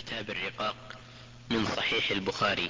كتاب الرقاق من صحيح البخاري.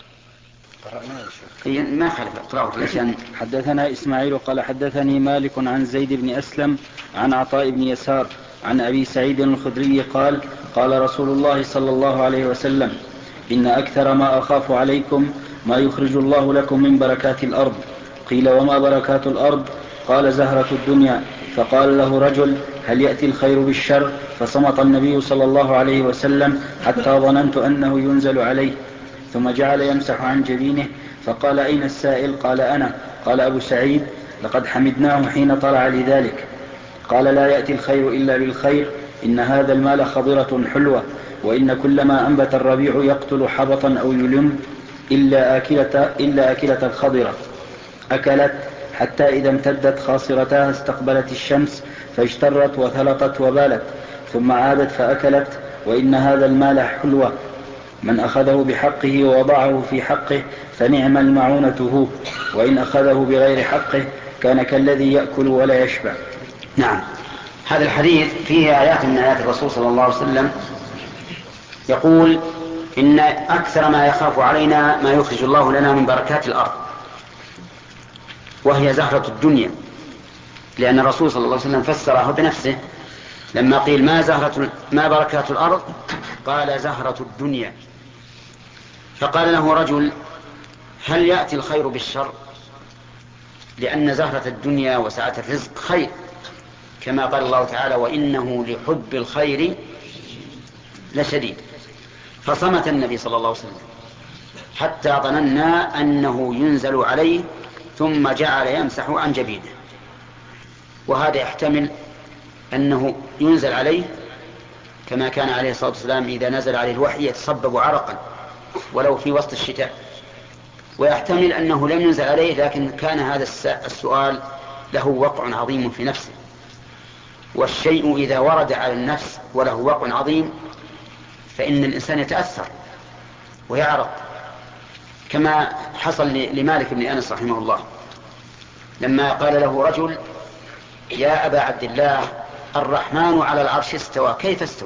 ما خلف اقرأه. حدثنا إسماعيل قال حدثني مالك عن زيد بن أسلم عن عطاء بن يسار عن أبي سعيد الخدري قال قال رسول الله صلى الله عليه وسلم: إن أكثر ما أخاف عليكم ما يخرج الله لكم من بركات الأرض. قيل: وما بركات الأرض؟ قال: زهرة الدنيا. فقال له رجل: هل يأتي الخير بالشر؟ فصمت النبي صلى الله عليه وسلم حتى ظننت أنه ينزل عليه، ثم جعل يمسح عن جبينه، فقال: أين السائل؟ قال: أنا. قال أبو سعيد: لقد حمدناه حين طلع لذلك. قال: لا يأتي الخير إلا بالخير، إن هذا المال خضرة حلوة، وإن كل ما أنبت الربيع يقتل حبطا أو يلم إلا أكلة الخضرة أكلت، حتى إذا امتدت خاصرتها استقبلت الشمس فاجترت وثلطت وبالت، ثم عادت فأكلت، وإن هذا المال حلوة، من أخذه بحقه ووضعه في حقه فنعم المعونة هو، وإن أخذه بغير حقه كان كالذي يأكل ولا يشبع. نعم. هذا الحديث فيه آيات من آيات الرسول صلى الله عليه وسلم، يقول: إن أكثر ما يخاف علينا ما يخرج الله لنا من بركات الأرض، وهي زهرة الدنيا، لأن الرسول صلى الله عليه وسلم فسره بنفسه لما قيل: ما بركات الأرض؟ قال: زهرة الدنيا. فقال له رجل: هل يأتي الخير بالشر؟ لأن زهرة الدنيا وسعة الرزق خير، كما قال الله تعالى: وإنه لحب الخير لشديد. فصمت النبي صلى الله عليه وسلم حتى ظننا أنه ينزل عليه، ثم جعل يمسح عن جبينه. وهذا يحتمل أنه ينزل عليه كما كان عليه الصلاة والسلام إذا نزل عليه الوحي يتصبب عرقا ولو في وسط الشتاء، ويحتمل أنه لم ينزل عليه لكن كان هذا السؤال له وقع عظيم في نفسه، والشيء إذا ورد على النفس وله وقع عظيم فإن الإنسان يتأثر ويعرق، كما حصل لمالك بن أنس رحمه الله لما قال له رجل: يا أبا عبد الله، الرحمن على العرش استوى، كيف استوى؟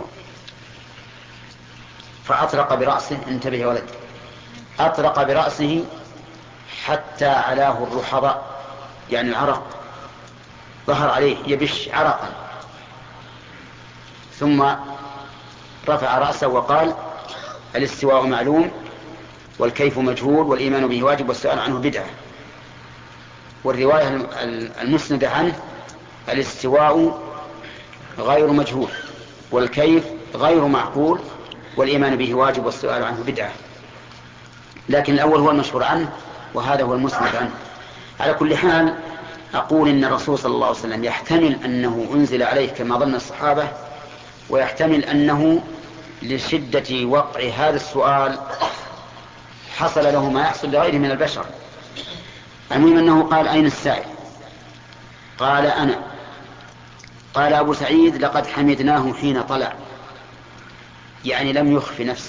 فأطرق برأسه، انتبه يا ولد، أطرق برأسه حتى علاه الرحضاء، يعني العرق ظهر عليه يبش عرقا، ثم رفع رأسه وقال: الاستواء معلوم والكيف مجهول والإيمان به واجب والسؤال عنه بدعة. والرواية المسندة عنه: الاستواء غير مجهول والكيف غير معقول والإيمان به واجب والسؤال عنه بدعة. لكن الأول هو المشهور عنه وهذا هو المسند عنه. على كل حال أقول إن الرسول صلى الله عليه وسلم يحتمل أنه أنزل عليه كما ظن الصحابة، ويحتمل أنه لشدة وقع هذا السؤال حصل له ما يحصل لغيره من البشر. المهم أنه قال: أين السائل؟ قال: أنا. قال أبو سعيد: لقد حمدناه حين طلع، يعني لم يخف نفسه،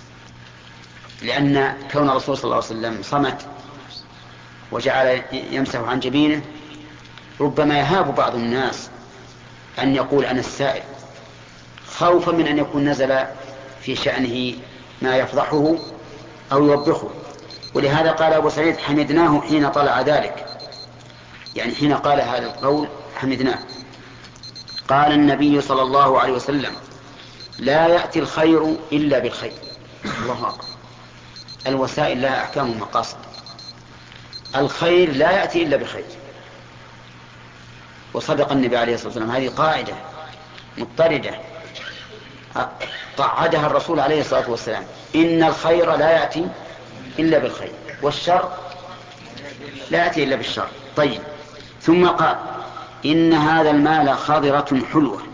لأن كون الرسول صلى الله عليه وسلم صمت وجعل يمسح عن جبينه ربما يهاب بعض الناس أن يقول: أنا السائل، خوفا من أن يكون نزل في شأنه ما يفضحه أو يوبخه. ولهذا قال أبو سعيد: حمدناه حين طلع ذلك، يعني حين قال هذا القول حمدناه. قال النبي صلى الله عليه وسلم: لا يأتي الخير إلا بالخير. الله أكبر. الوسائل لها أحكام ومقاصد، الخير لا يأتي إلا بخير. وصدق النبي عليه الصلاة والسلام، هذه قاعدة مضطردة قعدها الرسول عليه الصلاة والسلام: إن الخير لا يأتي إلا بالخير، والشر لا يأتي إلا بالشر. طيب، ثم قال: إن هذا المال خضرة حلوة.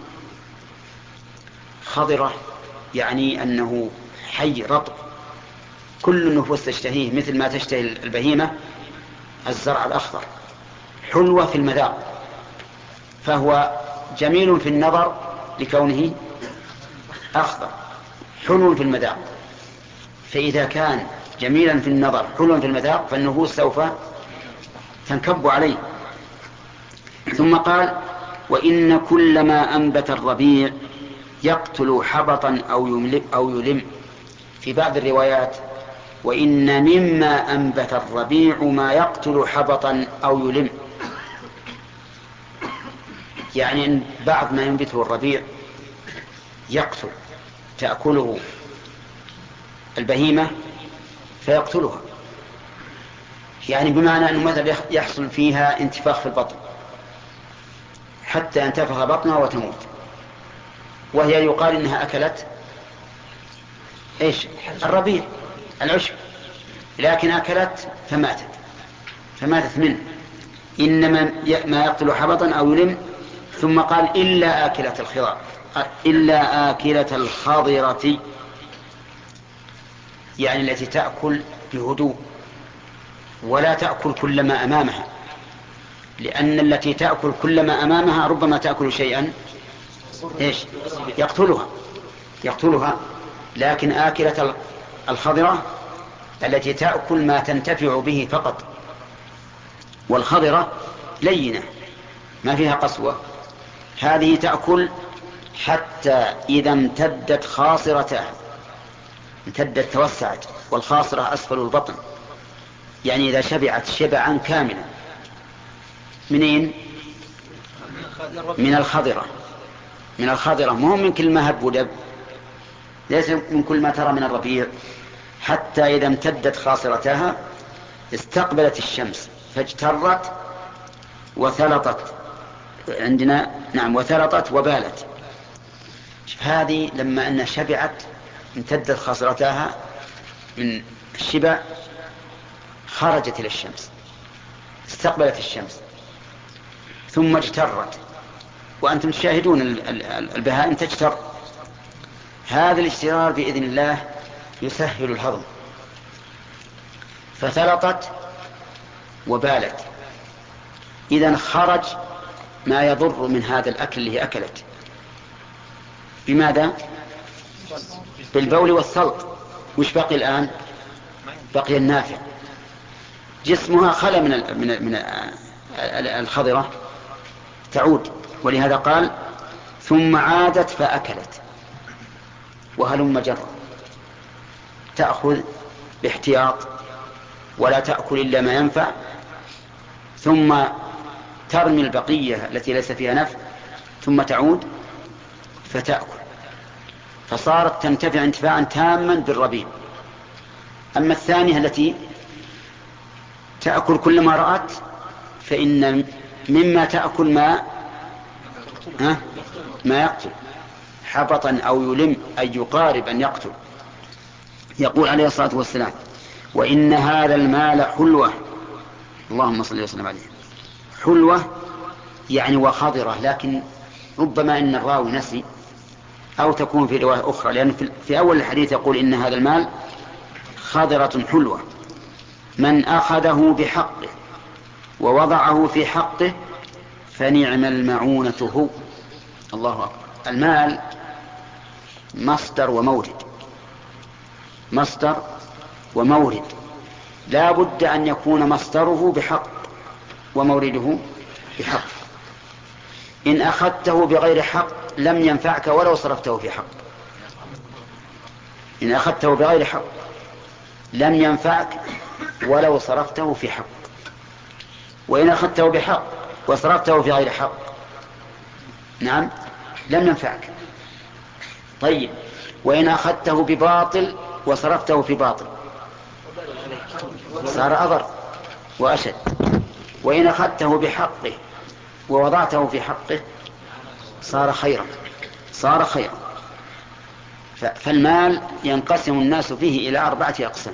خضرة يعني أنه حي رطب، كل النفوس تشتهيه مثل ما تشتهي البهيمة الزرع الأخضر. حلوة في المذاق، فهو جميل في النظر لكونه أخضر، حلو في المذاق. فإذا كان جميلا في النظر حلو في المذاق فالنفوس سوف تنكب عليه. ثم قال: وإن كل ما أنبت الربيع يقتل حبطا أو يلم. في بعض الروايات وإن مما أنبت الربيع ما يقتل حبطا أو يلم، يعني إن بعض ما ينبته الربيع يقتل، تأكله البهيمة فيقتلها، يعني بمعنى أنه مثلا يحصل فيها انتفاخ في البطن حتى ينتفخ بطنها وتموت، وهي يقال إنها أكلت إيش؟ الربيع العشب، لكن أكلت فماتت منه. إنما ما يقتل حبطا أو يلم. ثم قال إلا آكلة الخضرة، يعني التي تأكل بهدوء ولا تأكل كل ما أمامها، لأن التي تأكل كل ما أمامها ربما تأكل شيئا إيش؟ يقتلها. لكن آكلة الخضرة التي تأكل ما تنتفع به فقط، والخضرة لينة ما فيها قسوة، هذه تأكل حتى إذا امتدت خاصرتها، امتدت توسعت، والخاصرة أسفل البطن، يعني إذا شبعت شبعا كاملا. منين؟ من الخضرة، مو من كل ما هب ودب، ليس من كل ما ترى من الربيع. حتى إذا امتدت خاصرتها استقبلت الشمس فاجترت وثلطت، عندنا نعم وثلطت وبالت. هذه لما أن شبعت امتدت خاصرتها من الشبع خرجت إلى الشمس، استقبلت الشمس ثم اجترت، وأنتم تشاهدون البهائم تجتر. هذا الاجترار بإذن الله يسهل الهضم، فثلطت وبالت، إذن خرج ما يضر من هذا الأكل اللي أكلت. بماذا؟ بالبول والثلط. وش بقي الآن؟ بقي النافع. جسمها خلى من الخضرة تعود، ولهذا قال ثم عادت فأكلت. وهلم جرا، تأخذ باحتياط ولا تأكل إلا ما ينفع، ثم ترمي البقية التي ليس فيها نفع، ثم تعود فتأكل، فصارت تنتفع انتفاعا تاما بالربيع. أما الثانية التي تأكل كل ما رأت فإن مما تأكل ما يقتل حبطا أو يلم، أي يقارب أن يقتل. يقول عليه الصلاة والسلام وإن هذا المال حلوة، اللهم صل وسلم عليه، حلوة يعني وخضرة، لكن ربما إن الراوي نسي أو تكون في رواية أخرى، لأن في أول الحديث يقول إن هذا المال خضرة حلوة، من أخذه بحقه ووضعه في حقه فنعم المعونة هو. الله أكبر. المال مصدر ومورد، لا بد أن يكون مصدره بحق ومورده بحق. إن أخذته بغير حق لم ينفعك ولو صرفته في حق. إن أخذته بغير حق لم ينفعك ولو صرفته في حق، وإن أخذته بحق وصرفته في غير حق نعم لم ينفعك. طيب وإن أخذته بباطل وصرفته في باطل صار أضر وأشد، وإن أخذته بحقه ووضعته في حقه صار خيرا. فالمال ينقسم الناس فيه إلى 4 أقسام: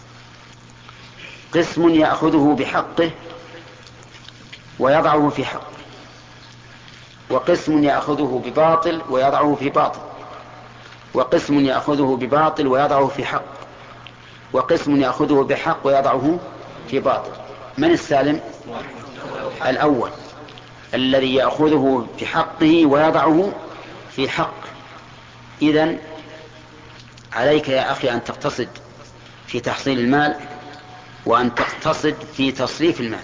قسم يأخذه بحقه ويضعه في حق، وقسم يأخذه بباطل ويضعه في باطل، وقسم يأخذه بباطل ويضعه في حق، وقسم يأخذه بحق ويضعه في باطل. من السالم؟ الأول الذي يأخذه بحقه ويضعه في حق. إذن عليك يا أخي أن تقتصد في تحصيل المال وأن تقتصد في تصريف المال.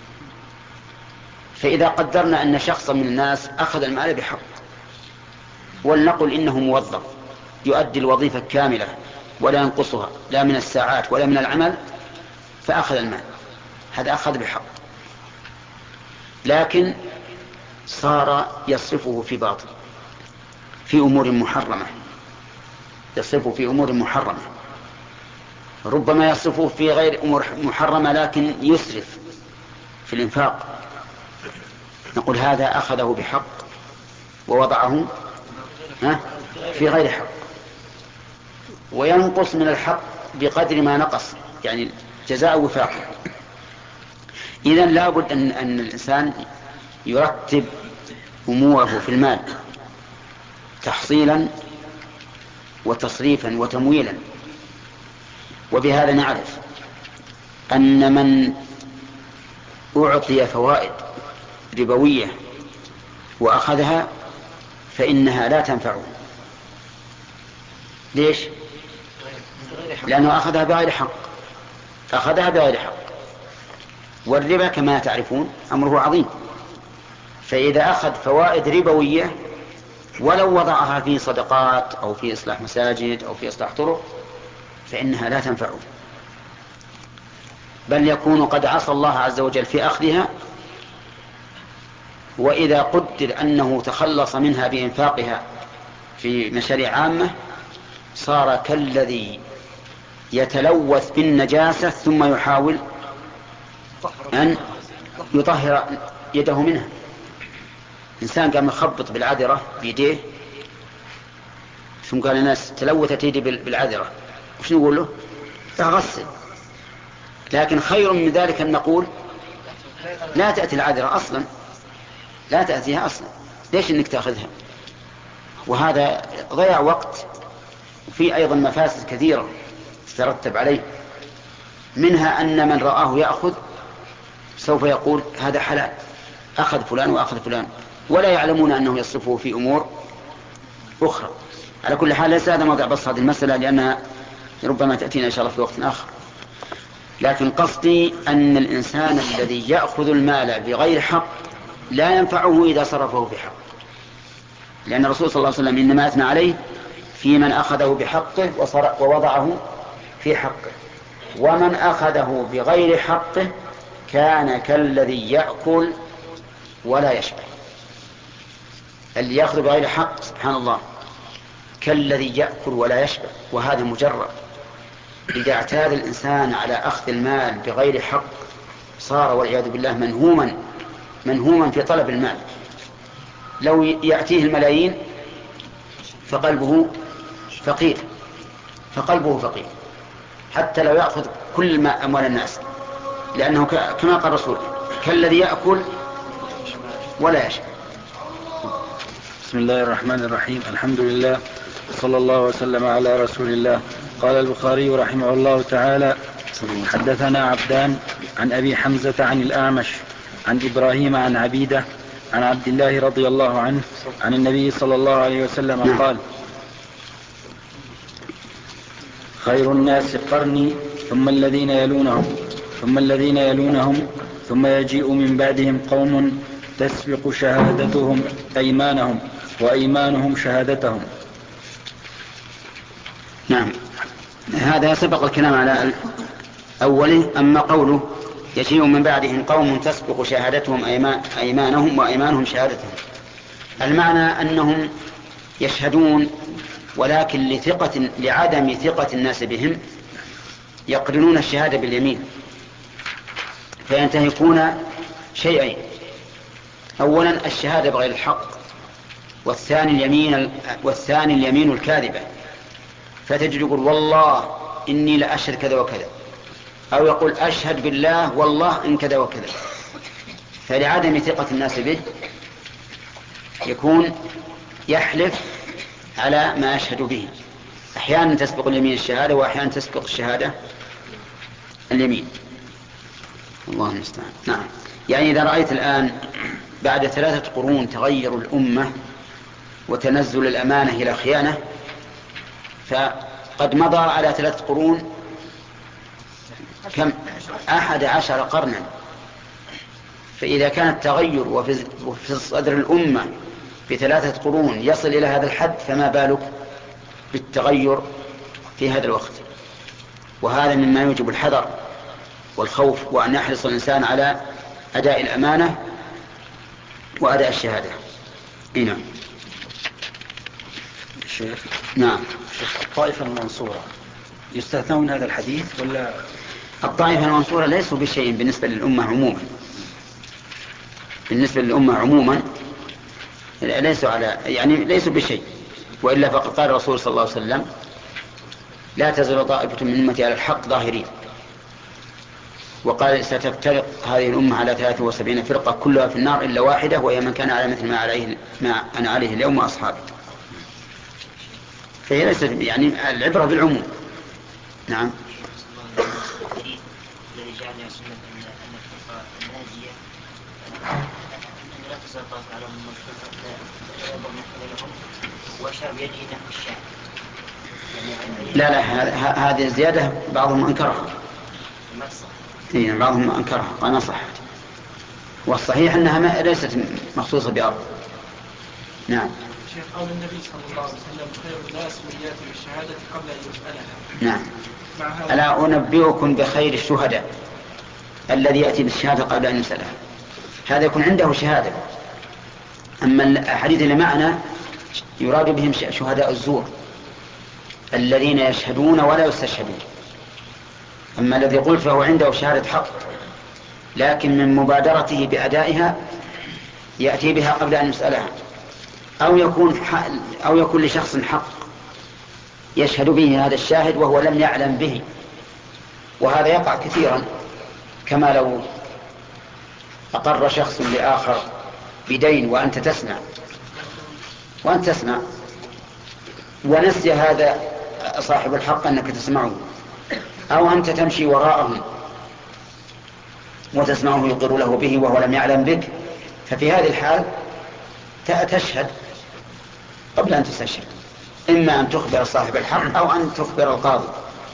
فإذا قدرنا أن شخصا من الناس أخذ المال بحق، ولنقل إنه موظف يؤدي الوظيفة كاملة ولا ينقصها لا من الساعات ولا من العمل فأخذ المال، هذا أخذ بحق. لكن صار يصرفه في باطل، في أمور محرمة، يصرفه في أمور محرمة، ربما يصرفه في غير أمور محرمة لكن يسرف في الإنفاق، نقول هذا أخذه بحق ووضعه في غير حق، وينقص من الحق بقدر ما نقص، يعني جزاء وفاقه. إذن لابد أن الإنسان يرتب أموره في المال تحصيلا وتصريفا وتمويلا. وبهذا نعرف أن من أعطي فوائد ربوية وأخذها فإنها لا تنفعه. ليش؟ لأنه أخذها بغير حق، أخذها بغير حق، والربا كما تعرفون أمره عظيم. فإذا أخذ فوائد ربوية ولو وضعها في صدقات أو في إصلاح مساجد أو في إصلاح طرق فإنها لا تنفعه، بل يكون قد عصى الله عز وجل في أخذها. وإذا قدر أنه تخلص منها بإنفاقها في مشاريع عامة صار كالذي يتلوث بالنجاسة ثم يحاول أن يطهر يده منها. إنسان قام يخبط بالعذرة بيديه ثم قال الناس تلوثت يدي بالعذرة، وش نقول له؟ تغسل. لكن خير من ذلك أن نقول لا تأتي العذرة أصلا، لا تأتيها أصلا، ليش إنك تأخذها؟ وهذا ضيع وقت، وفي أيضا مفاسد كثيرة تترتب عليه، منها أن من رآه يأخذ سوف يقول هذا حلال، أخذ فلان وأخذ فلان، ولا يعلمون أنه يصرفه في أمور أخرى. على كل حال ليس هذا موضع بس هذه المسألة لأنها ربما تأتينا إن شاء الله في وقت آخر. لكن قصدي أن الإنسان الذي يأخذ المال بغير حق لا ينفعه إذا صرفه بحق، لأن الرسول صلى الله عليه وسلم إنما أثنى عليه في من أخذه بحقه ووضعه في حقه، ومن أخذه بغير حقه كان كالذي يأكل ولا يشبع. اللي يأخذ بغير حق سبحان الله كالذي يأكل ولا يشبع، وهذا مجرد. إذا اعتاد الإنسان على أخذ المال بغير حق صار والعياذ بالله منهوما في طلب المال. لو يأتيه الملايين فقلبه فقير، حتى لو يأخذ كل ما أموال الناس، لأنه كما قال الرسول كالذي يأكل ولا يشبع. بسم الله الرحمن الرحيم، الحمد لله صلى الله وسلم على رسول الله. قال البخاري رحمه الله تعالى: حدثنا عبدان عن أبي حمزة عن الأعمش عن إبراهيم عن عبيدة عن عبد الله رضي الله عنه عن النبي صلى الله عليه وسلم قال: خير الناس قرني ثم الذين يلونهم ثم الذين يلونهم ثم يجيء من بعدهم قوم تسبق شهادتهم أيمانهم وأيمانهم شهادتهم. نعم، هذا سبق الكلام على أوله. أما قوله يجيء من بعدهم قوم تسبق شهادتهم أيمانهم وأيمانهم شهادتهم، المعنى أنهم يشهدون ولكن لعدم ثقة الناس بهم يقرنون الشهادة باليمين، فينتهكون شيئين: أولا الشهادة بغير الحق، والثاني اليمين الكاذبة. فتجد يقول والله إني لأشهد كذا وكذا، أو يقول أشهد بالله والله إن كذا وكذا. فلعدم ثقة الناس به يكون يحلف على ما أشهد به. أحيانا تسبق اليمين الشهادة، وأحيانا تسبق الشهادة اليمين. الله المستعان. نعم، يعني إذا رأيت الآن بعد 3 قرون تغير الأمة وتنزل الأمانة إلى خيانة، فقد مضى على 3 قرون كم 11 قرنا. فإذا كان التغير وفي صدر الأمة في 3 قرون يصل إلى هذا الحد، فما بالك بالتغير في هذا الوقت، وهذا مما يوجب الحذر والخوف، وأن يحرص الإنسان على أداء الأمانة وأداء الشهادة. نعم. الشيخ. نعم. الطائفة المنصورة يستثنون من هذا الحديث ولا؟ الطائفة المنصورة ليسوا بشيء بالنسبة للأمة عموما، بالنسبة للأمة عموما ليسوا ليسوا بشيء، وإلا فقد قال الرسول صلى الله عليه وسلم: لا تزال طائفة من أمتي على الحق ظاهرين. وقال: ستفترق هذه الأمة على 73 فرقة كلها في النار إلا واحدة، وهي من كان على مثل ما أنا عليه اليوم وأصحابي. فهي ليست العبرة بالعموم. نعم. الذي جعل سنة أن الفرقة الناجية لا تزال طائفة على لهم، وأشار بيده نحو الشام. لا هذه الزيادة بعضهم أنكرها. بعضهم أنكرها وأنا صح، والصحيح أنها ليست مخصوصة بأرض. نعم. شيخ، قول النبي صلى الله عليه وسلم: خير الناس من يأتي بالشهادة قبل أن يسألها. نعم. ألا أنبئكم بخير الشهداء الذي يأتي بالشهادة قبل أن يسألها، هذا يكون عنده شهادة. أما الأحاديث اللي معنا يراد بهم شهداء الزور الذين يشهدون ولا يستشهدون. أما الذي قلت فهو عنده شهادة حق، لكن من مبادرته بأدائها يأتي بها قبل أن يسألها، أو يكون لشخص حق يشهد به هذا الشاهد وهو لم يعلم به، وهذا يقع كثيرا، كما لو أقر شخص لآخر بدين وأنت تسمع ونسي هذا صاحب الحق أنك تسمعه، أو أنت تمشي وراءه وتسمعه يقر له به وهو لم يعلم بك، ففي هذه الحال تشهد قبل أن تستشهد، إما أن تخبر صاحب الحق أو أن تخبر القاضي.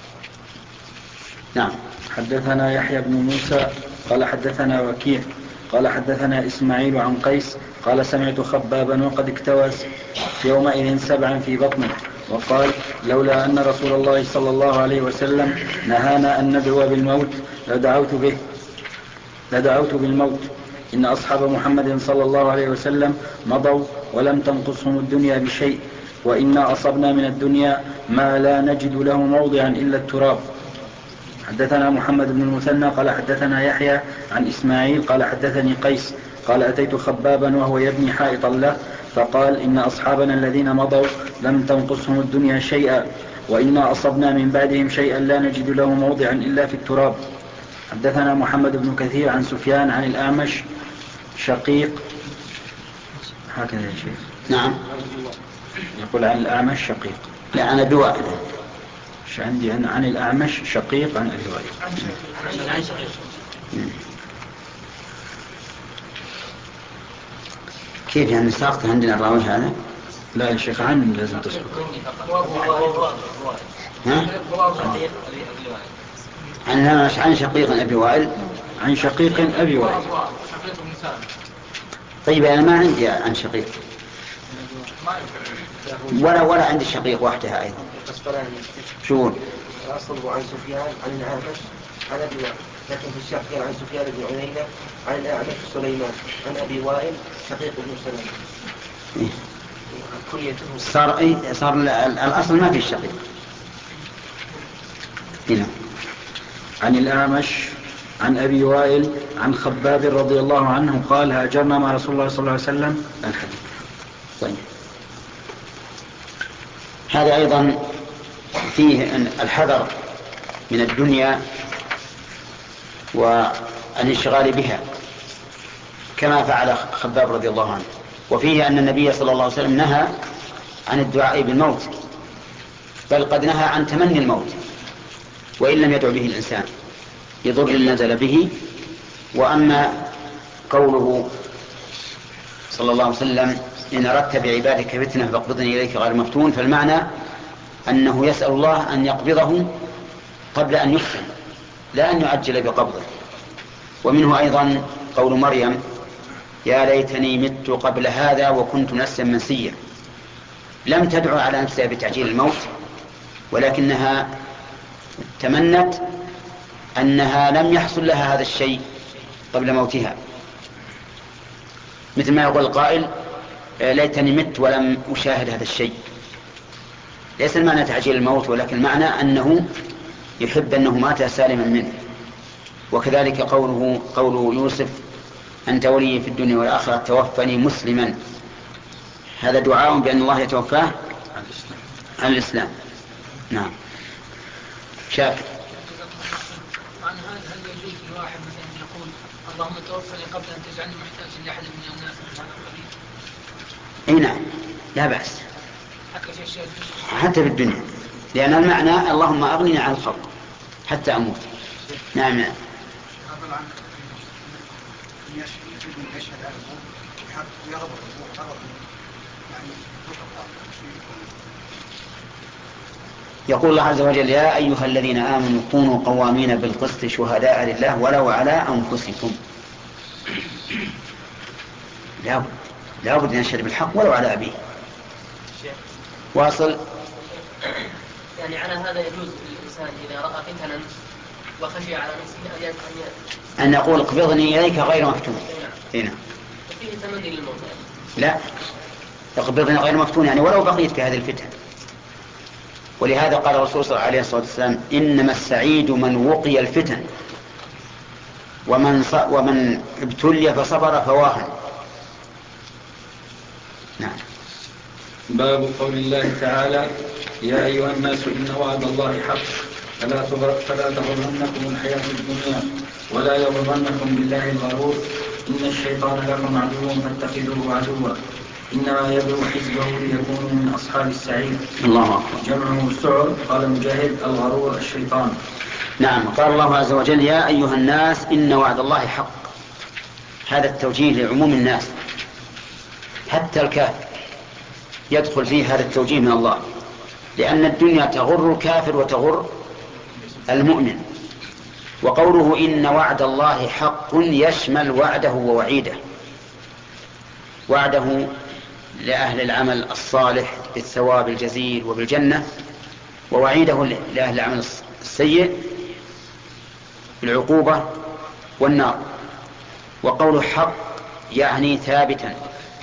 نعم. حدثنا يحيى بن موسى قال حدثنا وكيع قال حدثنا إسماعيل عن قيس قال: سمعت خبابا وقد اكتوى يومئذ 7 في بطنه، وقال: لولا أن رسول الله صلى الله عليه وسلم نهانا أن ندعو بالموت لدعوت بالموت. إن أصحاب محمد صلى الله عليه وسلم مضوا ولم تنقصهم الدنيا بشيء، وإنا أصبنا من الدنيا ما لا نجد له موضعا إلا التراب. حدثنا محمد بن المثنى قال حدثنا يحيى عن إسماعيل قال حدثني قيس قال: أتيت خبابا وهو يبني حائطا له، فقال: إن أصحابنا الذين مضوا لم تنقصهم الدنيا شيئا، وإنا أصبنا من بعدهم شيئا لا نجد له موضعا إلا في التراب. حدثنا محمد بن كثير عن سفيان عن الأعمش شقيق. هكذا يا شيخ. نعم. يقول عن الأعمش شقيق. لا، أنا بوائل. عندي عن الأعمش شقيق عن أبي وائل. كيف يعني ساقط عندنا الراوي هذا؟ لا يا شيخ، عن لازم تسكت. عن شقيق أبي وائل. عن شقيق أبي وائل. طيب أنا ما عندي عن شقيق، ولا عندي شقيق وحدها أيضا. شو أصله عن سفيان عن الأعمش عن أبي وائل، لكن في الشقيق عن سفيان بن عيينة عن الأعمش سليمان عن أبي وائل شقيق بن سليمان. صار الأصل ما في الشقيق. هنا عن الأعمش عن أبي وائل عن خباب رضي الله عنه قال: هاجرنا مع رسول الله صلى الله عليه وسلم. الحديث. طيب، هذا أيضا فيه الحذر من الدنيا والانشغال بها كما فعل خباب رضي الله عنه، وفيه أن النبي صلى الله عليه وسلم نهى عن الدعاء بالموت، بل قد نهى عن تمني الموت وإن لم يدعو به الإنسان يضر اللي نزل به. وأما قوله صلى الله عليه وسلم: إن أردت بعبادك فتنة فاقبضني إليك غير مفتون، فالمعنى أنه يسأل الله أن يقبضه قبل أن يفتن، لا أن يعجل بقبضه. ومنه أيضا قول مريم: يا ليتني مت قبل هذا وكنت نسيا منسيا. لم تدعو على نفسها بتعجيل الموت، ولكنها تمنت أنها لم يحصل لها هذا الشيء قبل موتها، مثل ما يقول القائل ليتني مت ولم أشاهد هذا الشيء. ليس المعنى تعجيل الموت، ولكن المعنى أنه يحب أنه مات سالما منه. وكذلك قوله يوسف أنت ولي في الدنيا والآخرة توفني مسلما، هذا دعاء بأن الله يتوفاه عن الإسلام. نعم. شاكر. عن هذا هل يجوز لواحد مثلا يقول اللهم توفني قبل أن تجعلني محتاجا لأحد من الناس من هذا القبيل؟ اي نعم، لا بأس حتى في الدنيا، لأن المعنى اللهم أغنني عن الخلق حتى أموت. نعم. يقول الله عز وجل يا أيها الذين آمنوا كونوا قوامين بالقسط شهداء لله ولو على أنفسكم. لا بد أن يشهد بالحق ولو على أبيه. واصل. يعني على هذا يجوز للإنسان إذا رأى فتنا وخشي على نفسه أن يقول اقبضني إليك غير مفتون. هنا فيه تمني للموت. لا، اقبضني غير مفتون يعني ولو بقيت في هذه الفتن. ولهذا قال الرسول صلى الله عليه وسلم إنما السعيد من وقي الفتن ومن ابتلي فصبر فواهن. نعم. باب قول الله تعالى يا أيها الناس إن وعد الله حق فلا تغرنكم الحياة الدنيا ولا يغرنكم بالله الغرور إن الشيطان لكم عدو فاتخذوه عدوا إنما يدعو حزبه ليكونوا من أصحاب السعير. الله أكبر. جمعه سعر. قال مجاهد الغرور الشيطان. نعم. قال الله عز وجل يا أيها الناس إن وعد الله حق. هذا التوجيه لعموم الناس، حتى الكافر يدخل فيه هذا التوجيه من الله، لأن الدنيا تغر الكافر وتغر المؤمن. وقوله إن وعد الله حق يشمل وعده ووعيده. وعده لأهل العمل الصالح بالثواب الجزيل وبالجنة، ووعيده لأهل العمل السيء بالعقوبة والنار. وقوله حق يعني ثابتا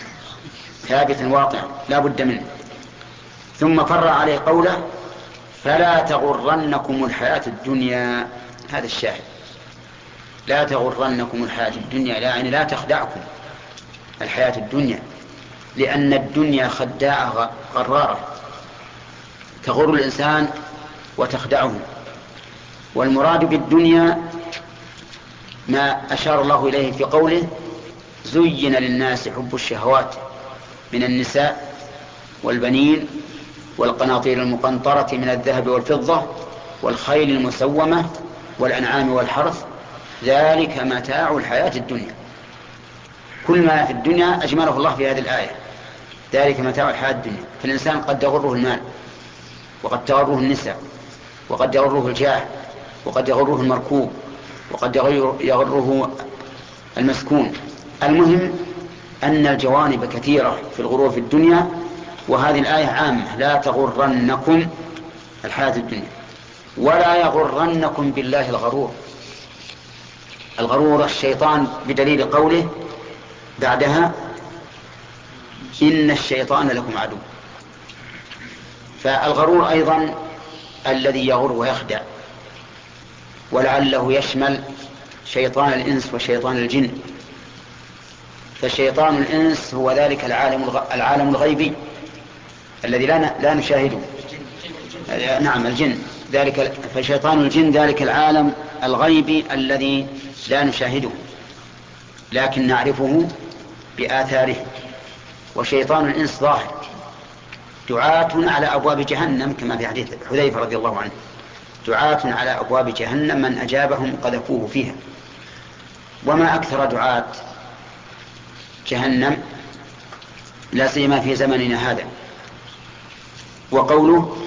واقعا لا بد منه. ثم فرع عليه قوله فلا تغرنكم الحياة الدنيا. هذا الشاهد، لا تغرنكم الحياة الدنيا، يعني لا تخدعكم الحياة الدنيا، لأن الدنيا خداعة غرارة تغر الإنسان وتخدعه. والمراد بالدنيا ما أشار الله إليه في قوله زين للناس حب الشهوات من النساء والبنين والقناطير المقنطرة من الذهب والفضة والخيل المسومة والأنعام والحرث ذلك متاع الحياة الدنيا. كل ما في الدنيا أجمله الله في هذه الآية، ذلك متاع الحياة الدنيا. فالإنسان قد يغره المال، وقد تغره النساء، وقد يغره الجاه، وقد يغره المركوب، وقد يغره المسكون. المهم أن الجوانب كثيرة في الغرور في الدنيا، وهذه الآية عامة لا تغرنكم الحياة الدنيا ولا يغرنكم بالله الغرور. الغرور الشيطان بدليل قوله بعدها إن الشيطان لكم عدو. فالغرور أيضا الذي يغر ويخدع، ولعله يشمل شيطان الإنس وشيطان الجن. فشيطان الإنس هو ذلك العالم الغيبي الذي لا نشاهده. نعم الجن ذلك. فشيطان الجن ذلك العالم الغيبي الذي لا نشاهده لكن نعرفه بآثاره. وشيطان الإنس ظاهر دعاة على أبواب جهنم كما في حديث حذيفة رضي الله عنه، دعاة على أبواب جهنم من أجابهم قذفوه فيها. وما أكثر دعاة جهنم لا سيما في زمننا هذا. وقوله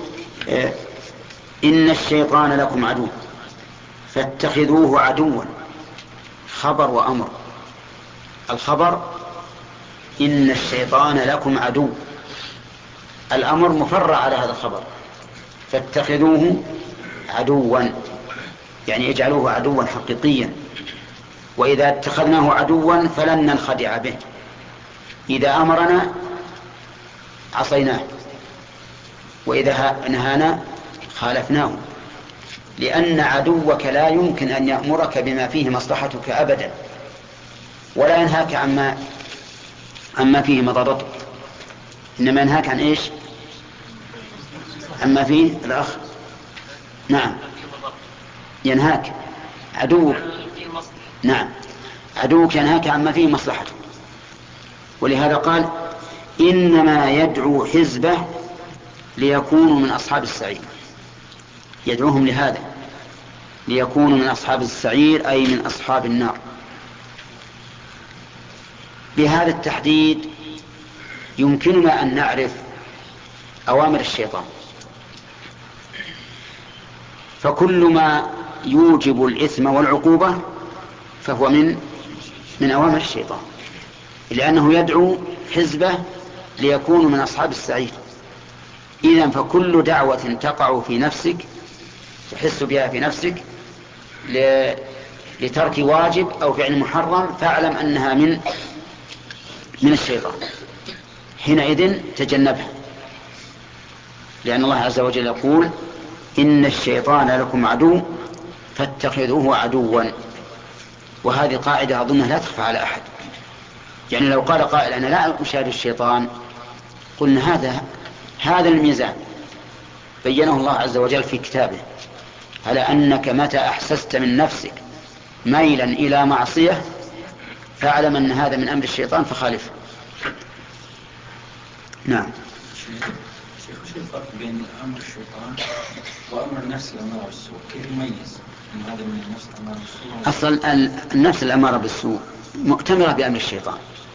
إن الشيطان لكم عدو فاتخذوه عدوا، خبر وأمر. الخبر إن الشيطان لكم عدو، الأمر مفرع على هذا الخبر فاتخذوه عدوا، يعني اجعلوه عدوا حقيقيا. وإذا اتخذناه عدوا فلن ننخدع به، إذا أمرنا عصيناه، وإذا نهانا خالفناه، لأن عدوك لا يمكن أن يأمرك بما فيه مصلحتك أبدا، ولا ينهاك عما فيه مضرتك، إنما ينهاك عن إيش؟ عما فيه الأخ. نعم، ينهاك عدوك. نعم، عدوك ينهاك عما فيه مصلحتك. ولهذا قال إنما يدعو حزبه ليكونوا من أصحاب السعير، يدعوهم لهذا ليكونوا من أصحاب السعير أي من أصحاب النار. بهذا التحديد يمكننا أن نعرف أوامر الشيطان، فكل ما يوجب الإثم والعقوبة فهو من أوامر الشيطان، لأنه يدعو حزبه ليكونوا من أصحاب السعير. إذن فكل دعوة تقع في نفسك تحس بها في نفسك لترك واجب أو فعل محرم فاعلم أنها من الشيطان، حينئذ تجنبها، لأن الله عز وجل يقول إن الشيطان لكم عدو فاتخذوه عدوا. وهذه قاعدة أظنها لا تخفى على أحد. يعني لو قال قائل أنا لا أشاهد الشيطان، قلنا هذا الميزان بينه الله عز وجل في كتابه، على أنك متى أحسست من نفسك ميلا إلى معصية فاعلم أن هذا من أمر الشيطان فخالفه. نعم. شيخ الفرق بين أمر الشيطان وأمر النفس الأمارة بالسوء، كيف يميز أن هذا من النفس الأمارة بالسوء؟ أصلا النفس الأمارة بالسوء مؤتمرة بأمر الشيطان،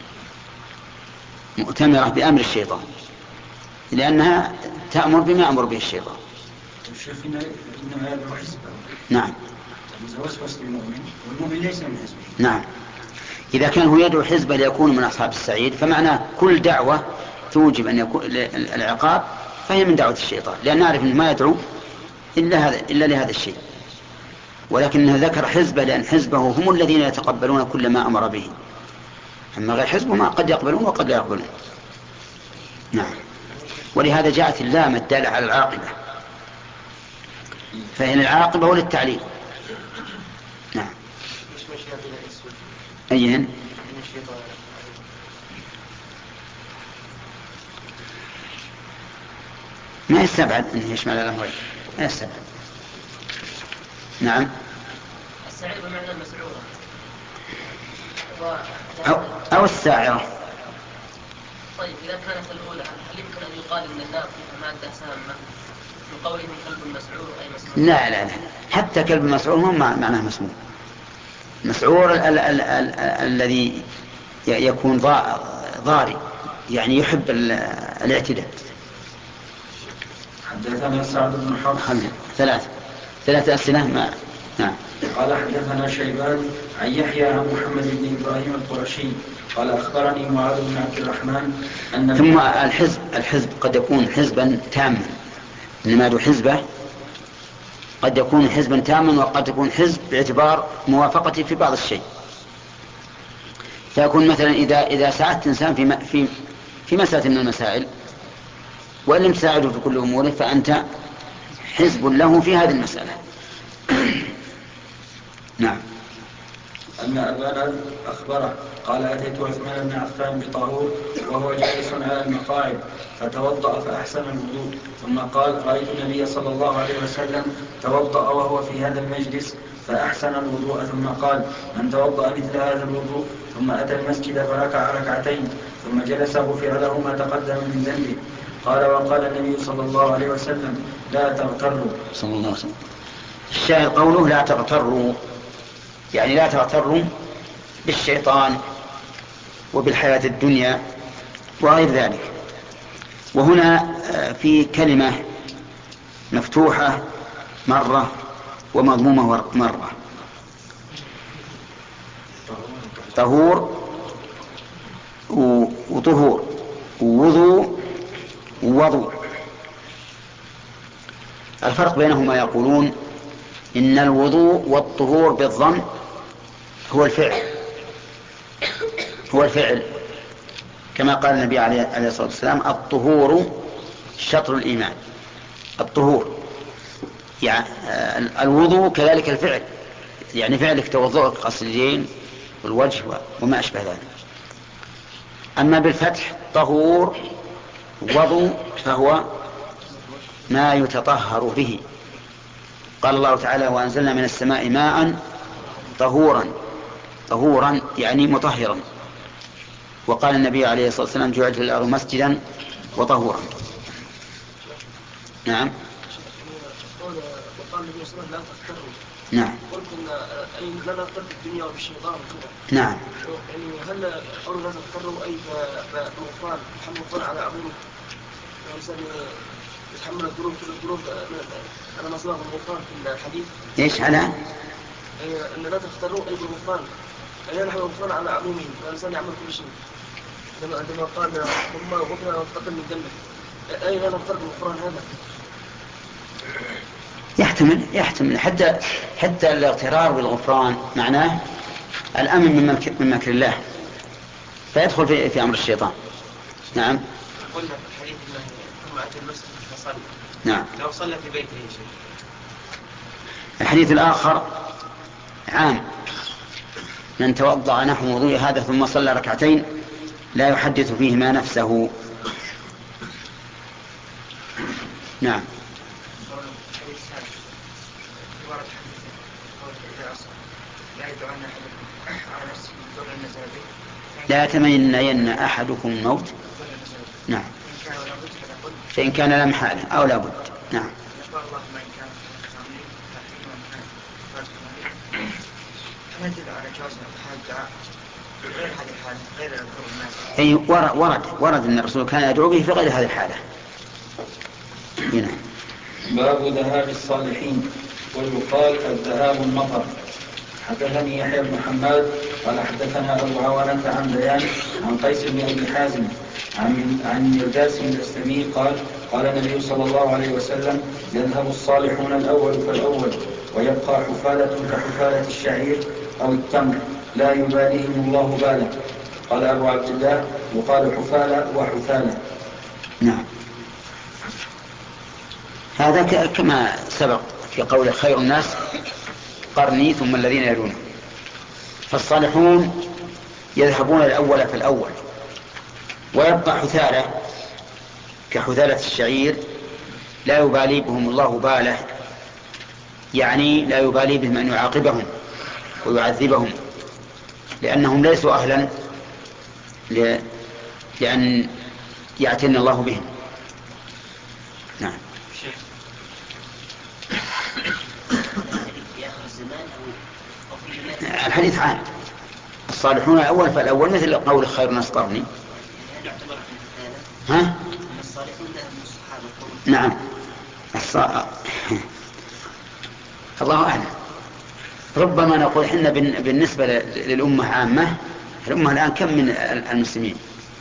مؤتمرة بأمر الشيطان، لأنها تأمر بما أمر به الشيطان. الشيخ إنما يدعو حزبه. نعم. إذا وسوس للمؤمن والمؤمن ليس من حزبه. نعم، إذا كان هو يدعو حزبه ليكون من أصحاب السعيد فمعناه كل دعوة توجب أن يكون العقاب فهي من دعوة الشيطان، لأن نعرف أنه ما يدعو إلا لهذا الشيء، ولكنه ذكر حزبه لأن حزبه هم الذين يتقبلون كل ما أمر به، أما غير حزبه ما قد يقبلون وقد لا يقبلون. نعم. ولهذا جاءت اللام الدالة على العاقبة، فإن العاقبة وللتعليل. نعم. أيهن؟ ما يستبعد أن يشمل الأمرين، ما يستبعد. نعم. السعير بمعنى المسعورة أو الساعرة. طيب إذا كانت الأولى هل يمكن أن يقال أن النار فيها مادة سامة من قولهم كلب مسعور أي مسموم؟ لا، حتى كلب مسعور مو معناه مسموم. مسعور الذي يكون ضاري، يعني يحب الاعتداء. حدثنا سعد بن حرب. ثلاث أسئلة. ما نعم. قال حدثنا شيبان عن يحيى عن محمد بن إبراهيم القرشي قال أخبرني معاذ بن عبد الرحمن أن ثم الحزب قد يكون حزبا تاما، إنما يدعو حزبه قد يكون حزبا تاما وقد يكون حزب باعتبار موافقته في بعض الشيء. فيكون مثلا إذا ساعدت إنسان في مسألة من المسائل وإن لم تساعده في كل أموره فأنت حزب له في هذه المسألة. نعم. أن أبانا أخبره قال أتيت عثمان بن عفان بطهور وهو جالس على المقاعد فتوضأ فأحسن الوضوء، ثم قال رأيت النبي صلى الله عليه وسلم توضأ وهو في هذا المجلس فأحسن الوضوء، ثم قال من توضأ مثل هذا الوضوء ثم أتى المسجد فركع ركعتين ثم جلس غفر له ما تقدم من ذنبه. قال وقال النبي صلى الله عليه وسلم لا تغتروا. صلى الله عليه وسلم. الشاهد قوله لا تغتروا، يعني لا تغتروا بالشيطان وبالحياة الدنيا وغير ذلك. وهنا في كلمة مفتوحة مرة ومضمومة مرة، طهور وطهور ووضوء ووضوء. الفرق بينهما يقولون إن الوضوء والطهور بالضم هو الفعل كما قال النبي عليه الصلاة والسلام: الطهور شطر الإيمان. الطهور يعني الوضوء كذلك الفعل، يعني فعلك توضؤك، غسل اليدين والوجه وما أشبه ذلك. أما بالفتح طهور وضوء فهو ما يتطهر به. قال الله تعالى: وأنزلنا من السماء ماء طهورا يعني مطهرا. وقال النبي عليه الصلاة والسلام: جعلت الأرض مسجدا وطهورا. نعم. وقال النبي صلى الله عليه وسلم: لا تغتروا. نعم. قلتم لا نغتر بالدنيا وبالشيطان وكذا. نعم. يعني هل قولوا لا تغتروا أي بغفران يحمل الغفران على عمومه؟ الإنسان يتحمل الذنوب كل الذنوب على ما سبق الغفران في الحديث. ايش على؟ أن لا تغتروا أي بالغفران، أي يحمل الغفران على عمومه، الإنسان يعمل كل شيء. عندما قال ثم غفر وتقدم من جنة، أي لا نغتر بالغفران هذا؟ يحتمل حتى الاغترار بالغفران معناه الأمن من مكر الله، فيدخل في أمر الشيطان. نعم. قلنا في الحديث أنه ثم أتى المسجد فصلى. نعم. لو صلى في بيته شيء. الحديث الآخر عام: من توضأ نحو وضوء هذا ثم صلى ركعتين لا يحدث فيهما نفسه. نعم. لا يتمنين أحدكم الموت. نعم. فإن كان لا محالة أو لا بد. نعم. أي ورد أن الرسول كان يدعو به في غير هذه الحالة. هنا. باب ذهاب الصالحين. ويقال الذهاب المطر. حدثني يحيى بن محمد قال حدثنا أبو عوانة عن بيان عن قيس بن أبي حازم عن مرداس الأسلمي قال: قال النبي صلى الله عليه وسلم: يذهب الصالحون الأول فالأول ويبقى حفالة كحفالة الشعير أو التمر لا يباليهم الله بالا. قال أبو عبد الله: يقال حفالة وحفالة. نعم. هذا كما سبق في قول خير الناس قرني ثم الذين يلونه. فالصالحون يذهبون الأول فالأول ويبقى حثالة كحثالة الشعير لا يبالي بهم الله باله، يعني لا يبالي بهم أن يعاقبهم ويعذبهم لأنهم ليسوا أهلا لأن يعتني الله بهم. نعم. الحديث عام: الصالحون الأول فالأول، مثل قول خير الناس قرني. ها؟ نعم. الله أعلم. ربما نقول إحنا بالنسبة للأمة عامة. الأمة الآن كم من المسلمين؟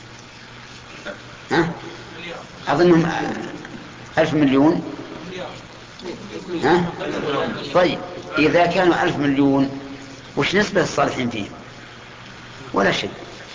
ها؟ أظنهم 1,000 مليون. ها؟ طيب إذا كانوا 1,000 مليون وش نسبة الصالحين فيهم؟ ولا شيء.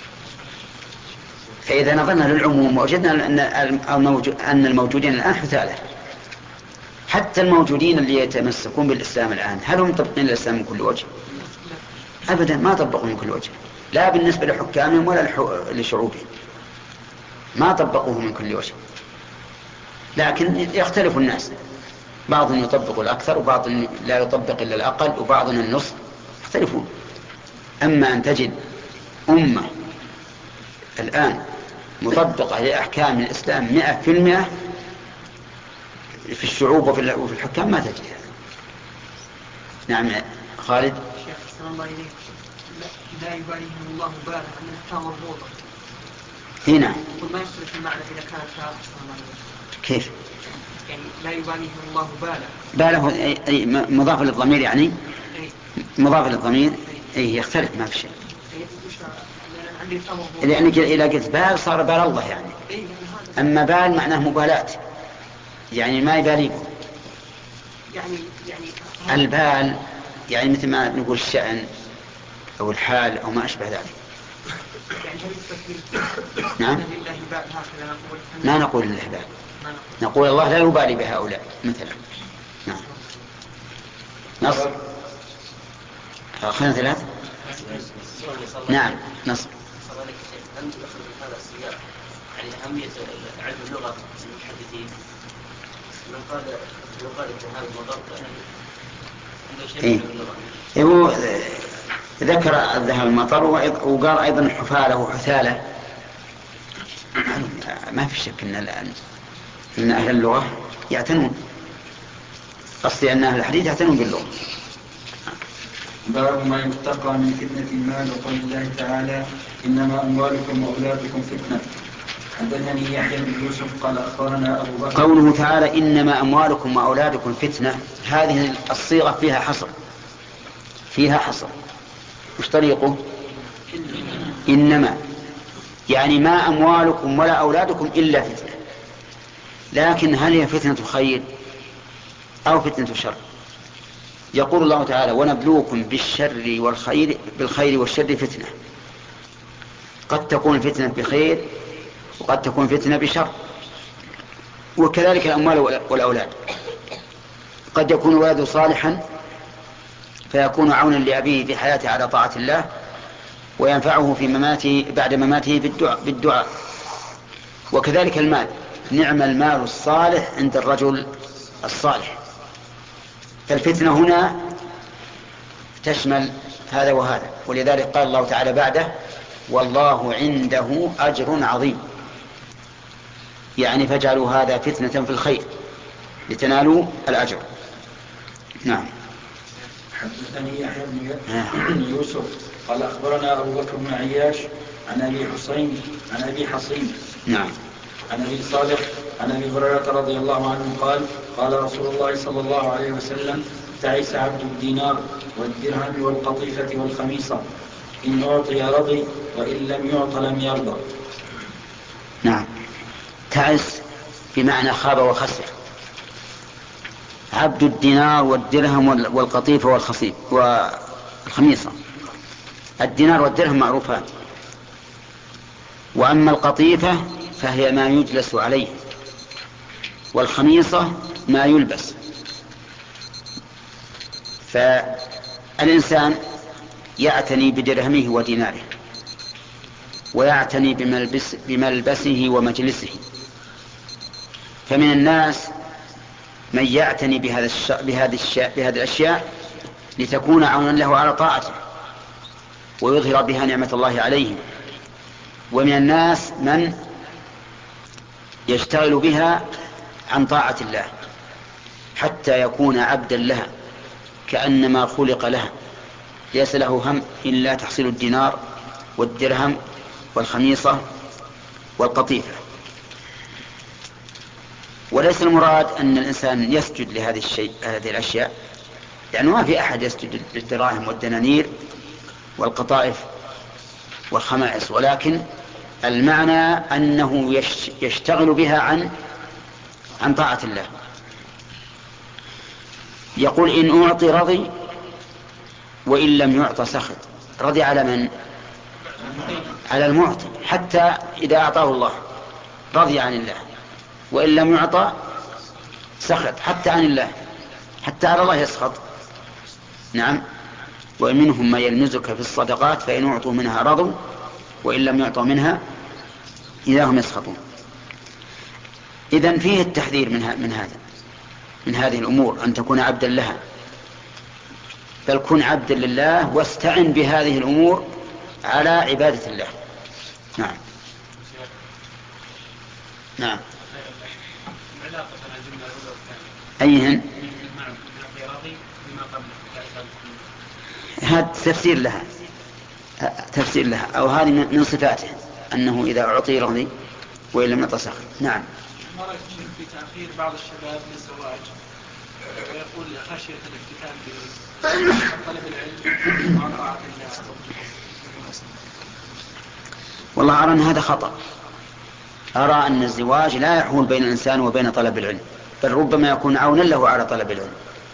فإذا نظرنا للعموم وجدنا أن الموجودين الآن حثالة. حتى الموجودين اللي يتمسكون بالإسلام الآن هل هم طبقين الإسلام من كل وجه؟ أبدا ما طبقوا من كل وجه، لا بالنسبة لحكامهم ولا لشعوبهم، ما طبقوه من كل وجه. لكن يختلف الناس، بعض يطبق الأكثر وبعض لا يطبق إلا الأقل وبعض النصف، يختلفون. أما أن تجد أمة الآن مطبقة لأحكام الإسلام 100% في الشعوب وفي الحكام ما تجد. نعم. خالد. شيخ السلام الله عليك. لا يباليهم الله بالا أن الأحكام مربوطة. هنا. وما يصلح المعنى إذا كانت شاخصة. كيف؟ يعني لا يباليهم الله بالا. باله أي مضاف للضمير يعني. مضاف للضمير أي يختلف ما في شيء. لأنك إذا قلت بال صار بال الله يعني. أما بال معناه مبالاة، يعني ما يباليكم. يعني البال يعني مثل ما نقول الشأن أو الحال أو ما أشبه ذلك. يعني هل التكبير نعم. لله بال هكذا نقول؟ ما نقول لله بال، نقول الله لا يبالي بهؤلاء مثلا. نعم. نصر. أخذنا 3. نعم نصر. هل يدخل في هذا السياق يعني أهمية علم اللغة المحدثين؟ من قال إن هذا المضر عنده شيء من اللغة. ذكر الذهب المطر وقال أيضا حفالة وحثالة. ما في شك إن أهل اللغة يعتنون، قصدي أن أهل الحديث يعتنون باللغة. باب ما يتقى من فتنة المال وقول الله تعالى إنما أموالكم وأولادكم فتنة. حدثني يحيى بن يوسف قال أخبرنا أبو بكر. قوله تعالى إنما أموالكم وأولادكم فتنة، هذه الصيغة فيها حصر. مش طريقه؟ إنما يعني ما أموالكم ولا أولادكم إلا فتنة، لكن هل هي فتنة خير أو فتنة شر؟ يقول الله تعالى ونبلوكم بالخير والشر فتنة. قد تكون فتنة بخير وقد تكون فتنة بشر. وكذلك الأموال والأولاد، قد يكون ولده صالحا فيكون عونا لأبيه في حياته على طاعة الله وينفعه في مماته بعد مماته بالدعاء. وكذلك المال، نعم المال الصالح عند الرجل الصالح. فالفتنة هنا تشمل هذا وهذا، ولذلك قال الله تعالى بعده والله عنده أجر عظيم، يعني فاجعلوا هذا فتنة في الخير لتنالوا الأجر. نعم. حدثني يحيى بن يوسف قال أخبرنا أبو بكر بن عياش عن أبي حصين نعم عن أبي صالح عن أبي هريرة رضي الله عنه قال قال رسول الله صلى الله عليه وسلم تعس عبد الدينار والدرهم والقطيفة والخميصة، إن أعطي رضي وإن لم يعط لم يرضى. نعم. تعس بمعنى خاب وخسر. عبد الدينار والدرهم والقطيفة والخميصة. الدينار والدرهم معروفان، وأما القطيفة فهي ما يجلس عليه، والخميصة ما يلبس. فالإنسان يعتني بدرهمه وديناره ويعتني بملبسه ومجلسه. فمن الناس من يعتني بهذه الأشياء لتكون عونا له على طاعته ويظهر بها نعمة الله عليه. ومن الناس من يشتغل بها عن طاعة الله حتى يكون عبدا لها كأنما خلق لها، ليس له هم إلا تحصيل الدينار والدرهم والخميصة والقطيفة. وليس المراد أن الإنسان يسجد هذه الأشياء، يعني ما في أحد يسجد للدراهم والدنانير والقطائف والخمائص، ولكن المعنى أنه يشتغل بها عن طاعة الله. يقول إن أعطي رضي وإن لم يعط سخط. رضي على من؟ على المعطي، حتى إذا أعطاه الله رضي عن الله، وإن لم يعطى سخط حتى عن الله، حتى على الله يسخط. نعم. ومنهم ما يلمزك في الصدقات فإن أعطوا منها رضوا وإن لم يعطوا منها إذا هم يسخطون. إذن فيه التحذير من هذه الأمور، أن تكون عبدا لها، بل كن عبدا لله واستعن بهذه الأمور على عبادة الله. نعم. نعم. أيهن؟ هذا تفسير لها أو هذه من صفاته أنه إذا أعطي رضي وإن لم يعط سخط. نعم. ما رأيك في تأخير بعض الشباب للزواج ويقول خشية الافتتان بطلب العلم وعن طاعة الله؟ والله أرى أن هذا خطأ. أرى أن الزواج لا يحول بين الإنسان وبين طلب العلم، بل ربما يكون عونا له على طلب العلم.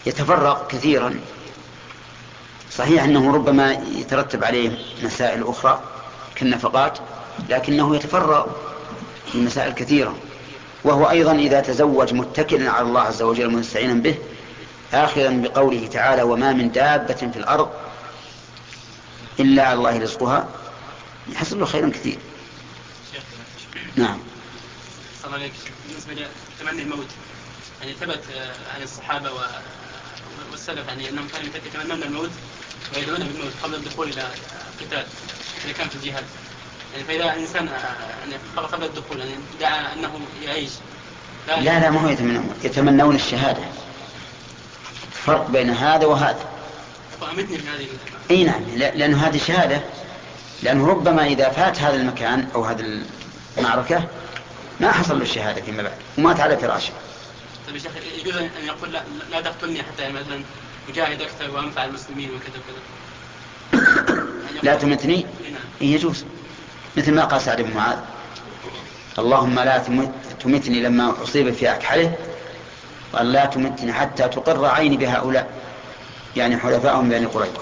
يتفرق كثيرا. صحيح أنه ربما يترتب عليه مسائل أخرى كالنفقات، لكنه يتفرق في مسائل كثيرة. وهو أيضا إذا تزوج متكلا على الله عز وجل مستعينا به آخذا بقوله تعالى وما من دابة في الأرض إلا على الله رزقها يحصل له خيرا كثير. نعم. صلى الله عليه وسلم. بالنسبة لتمني الموت يعني ثبت عن الصحابة والسلف يعني أنهم كانوا يتمنون الموت ويدعون بالموت قبل الدخول إلى القتال إذا كان في الجهاد. يعني فإذا الإنسان يعني قبل الدخول يعني دعا أنه يعيش لا ما هو يتمنون الشهادة. فرق بين هذا وهذا. فأمتني بهذه اي نعم، لأن هذه شهادة، لأنه ربما إذا فات هذا المكان أو هذه المعركة ما حصل له الشهادة فيما بعد ومات على فراشه. طيب يا شيخ يجوز أن يقول لا تقتلني حتى مثلا أجاهد أكثر وأنفع المسلمين وكذا وكذا؟ لا تمتني يجوز، مثل ما قال سعد بن معاذ اللهم لا تمتني لما أصيب في أكحله، قال لا تمتني حتى تقر عيني بهؤلاء يعني حلفائهم بني قريظة.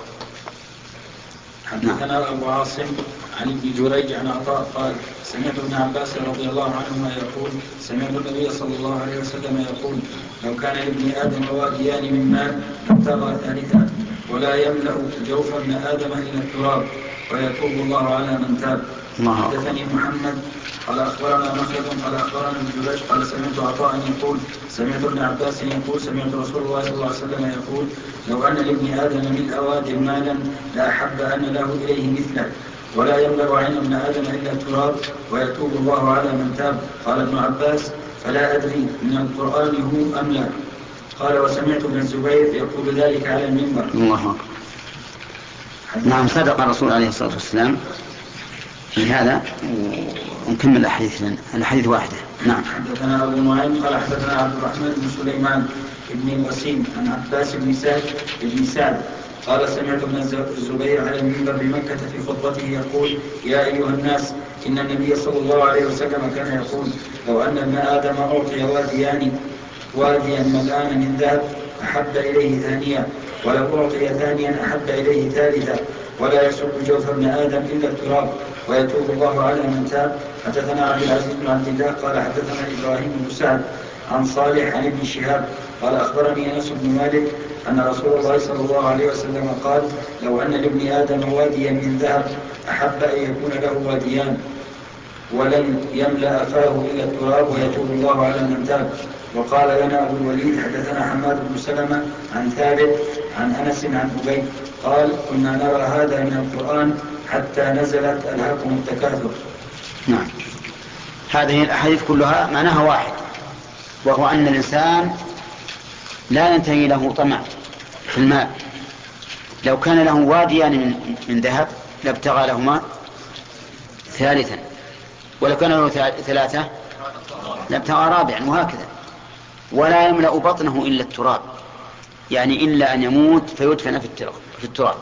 حدثنا أبو عاصم عن ابن جريج عن عطاء قال سمعت ابن عباس رضي الله عنهما يقول سمعت النبي صلى الله عليه وسلم يقول لو كان لابن آدم واديان من مال لابتغى ثالثا ولا يملأ جوف ابن آدم إلا التراب ويتوب الله على من تاب. حدثني محمد قال أخبرنا مخلد قال أخبرنا ابن جريج قال سمعت عطاء يقول سمعت ابن عباس يقول سمعت رسول الله صلى الله عليه وسلم يقول لو أن لابن آدم من أواد مالا لأحب أن له إليه مثله ولا يملأ عين ابن آدم إلا التراب ويتوب الله على من تاب. قال ابن عباس فلا أدري من القرآن هو أم لا. قال وسمعت ابن الزبير يقول ذلك على المنبر. الله نعم صدق الرسول عليه الصلاة والسلام في هذا. ونكمل الحديث واحدة. نعم. حدثنا أبو نعيم قال حدثنا عبد الرحمن بن سليمان ابن الوسيم عن عباس بن سعد قال سمعت ابن الزبير على المنبر بمكة في خطبته يقول يا أيها الناس إن النبي صلى الله عليه وسلم كان يقول لو أن ابن آدم أعطي واديا ملآنا من ذهب أحب إليه ثانيا ولو أعطي ثانيا أحب إليه ثالثا ولا يسب جوف ابن آدم إلا التراب ويتوب الله على من تاب. حدثنا عبد العزيز بن عبد الله قال حدثنا إبراهيم بن سعد عن صالح عن ابن شهاب قال أخبرني أنس بن مالك أن رسول الله صلى الله عليه وسلم قال لو أن لابن آدم واديا من ذهب أحب أن يكون له واديان ولن يملأ فاه إلا التراب ويتوب الله على من تاب. وقال لنا أبو الوليد حدثنا حماد بن سلمة عن ثابت عن أنس عن أبي قال كنا نرى هذا من القرآن حتى نزلت ألهاكم التكاثر. نعم. هذه الأحاديث كلها معناها واحد، وهو أن الإنسان لا ينتهي له طمع في المال. لو كان له واديان من ذهب لابتغى لهما ثالثا، ولو كان له ثلاثة لابتغى رابعا، وهكذا. ولا يملأ بطنه إلا التراب، يعني إلا أن يموت فيدفن في التراب.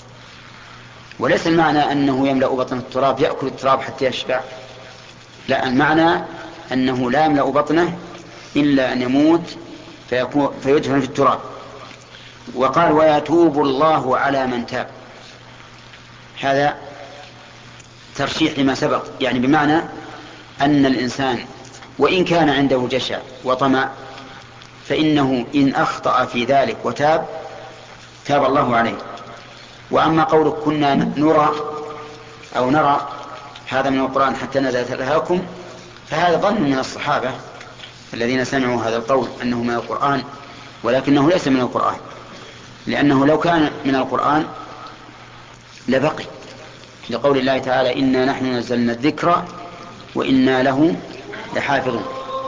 وليس المعنى أنه يملأ بطن التراب يأكل التراب حتى يشبع، لا، المعنى أنه لا يملأ بطنه إلا أن يموت فيدفن في التراب. وقال ويتوب الله على من تاب، هذا ترشيح لما سبق، يعني بمعنى أن الإنسان وإن كان عنده جشع وطمع فإنه إن أخطأ في ذلك وتاب تاب الله عليه. وأما قولك كنا نرى هذا من القرآن حتى نزلت ألهاكم، فهذا ظن من الصحابة الذين سمعوا هذا القول أنه من القرآن، ولكنه ليس من القرآن، لأنه لو كان من القرآن لبقي، لقول الله تعالى إنا نحن نزلنا الذكر وإنا له لحافظون.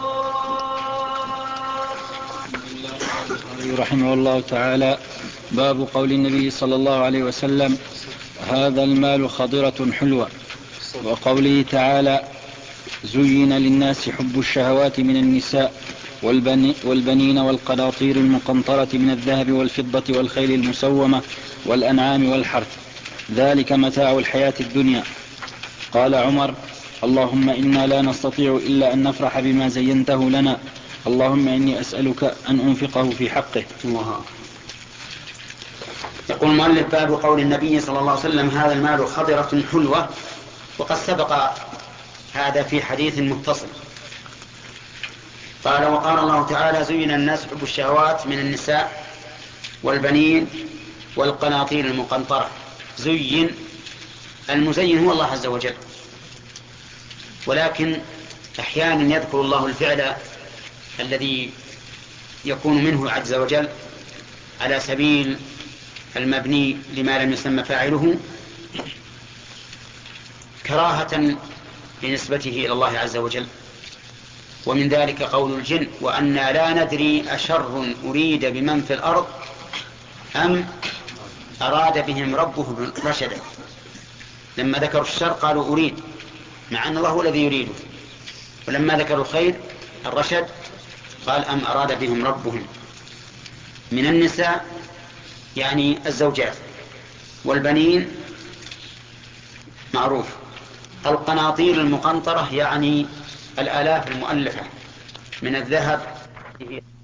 رحمه الله تعالى. باب قول النبي صلى الله عليه وسلم هذا المال خضرة حلوة، وقوله تعالى زين للناس حب الشهوات من النساء والبنين والقناطير المقنطرة من الذهب والفضة والخيل المسومة والأنعام والحرث ذلك متاع الحياة الدنيا. قال عمر اللهم إنا لا نستطيع إلا أن نفرح بما زينته لنا اللهم إني أسألك أن أنفقه في حقه. الله. يقول المؤلف: باب قول النبي صلى الله عليه وسلم: هذا المال خضرة حلوة. وقد سبق هذا في حديث متصل. قال: وقال الله تعالى: زين الناس حب الشهوات من النساء والبنين والقناطير المقنطرة. زين، المزين هو الله عز وجل، ولكن أحيانا يذكر الله الفعل الذي يكون منه عز وجل على سبيل المبني لما لم يسمى فاعله كراهة بنسبته إلى الله عز وجل. ومن ذلك قول الجن: وأنا لا ندري أشر أريد بمن في الأرض أم أراد بهم ربهم رشدا. لما ذكروا الشر قالوا أريد، مع أن الله هو الذي يريده. ولما ذكروا الخير الرشد قال أم أراد بهم ربهم. من النساء يعني الزوجات، والبنين معروف. القناطير المقنطرة يعني الآلاف المؤلفة من الذهب